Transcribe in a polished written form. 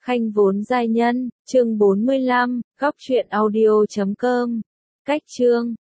Khanh vốn giai nhân, chương 45, góc truyện audio.com. Cách chương